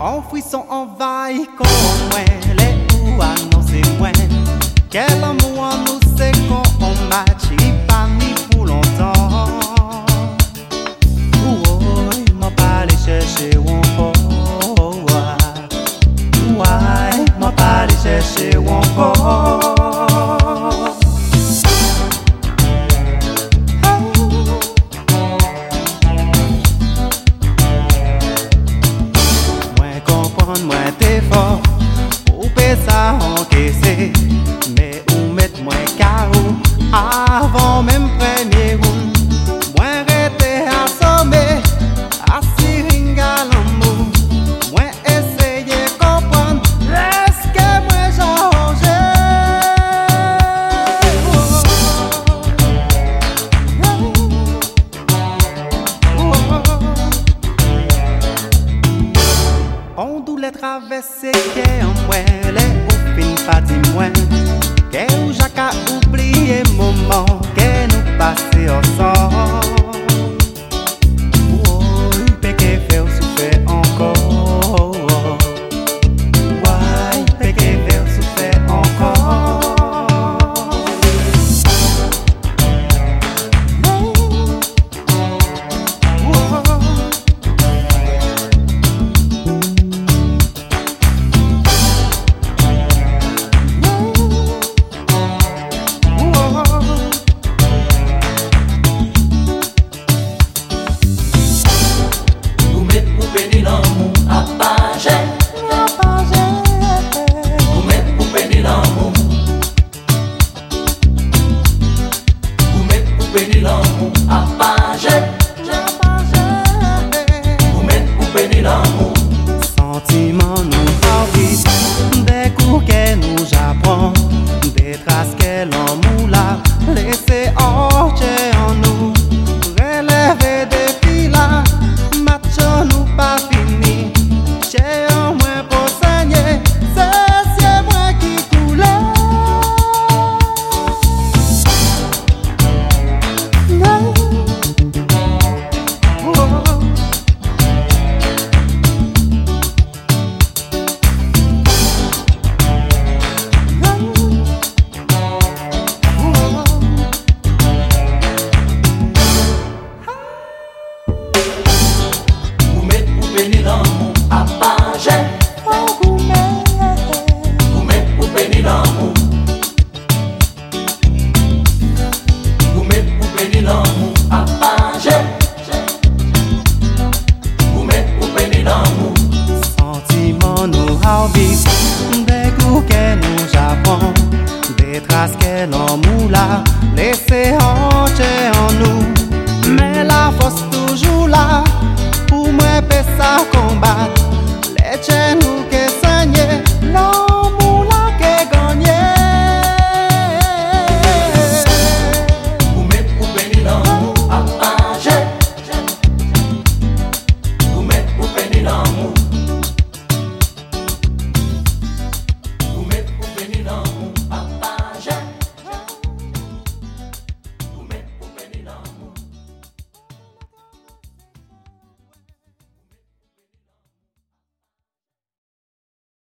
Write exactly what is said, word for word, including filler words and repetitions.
En frisson envahit comme moi, les ou annoncés moi. Quel amour en nous c'est qu'on match, il pas mis pour longtemps. Oh, il m'a pas allé chercher encore. Ouais, il m'a pas allé chercher encore. Moi t'es fort, ou paie ça encaissé, mais ou mettre moins K O avant même premier round. Moi rester assommé, assis ringa l'amour. Moi essayer comprendre, est-ce que moi j'arrange. On doit traverser qu'est en moi, les ou fin pas dit moi. Qu'est où Jacques a oublié moment qu'est nous passer ensemble. Oh, il peut que faire souffrir encore. Ouais, il peut que faire souffrir encore. Sentiment nous envie, des coups qu'elle nous apprend, des traces qu'elle en moula, laisser orcher en nous, relever des filas, macho nous pas fini, j'ai en moins pour saigner, c'est moi qui coule. Béni l'amour à pager, vous mettez pour bénir l'amour, vous mettez pour bénir l'amour à pager, vous mettez pour bénir l'amour. Sentiment nous envie, des coups qu'elle nous apprend, des traces qu'elle en moula.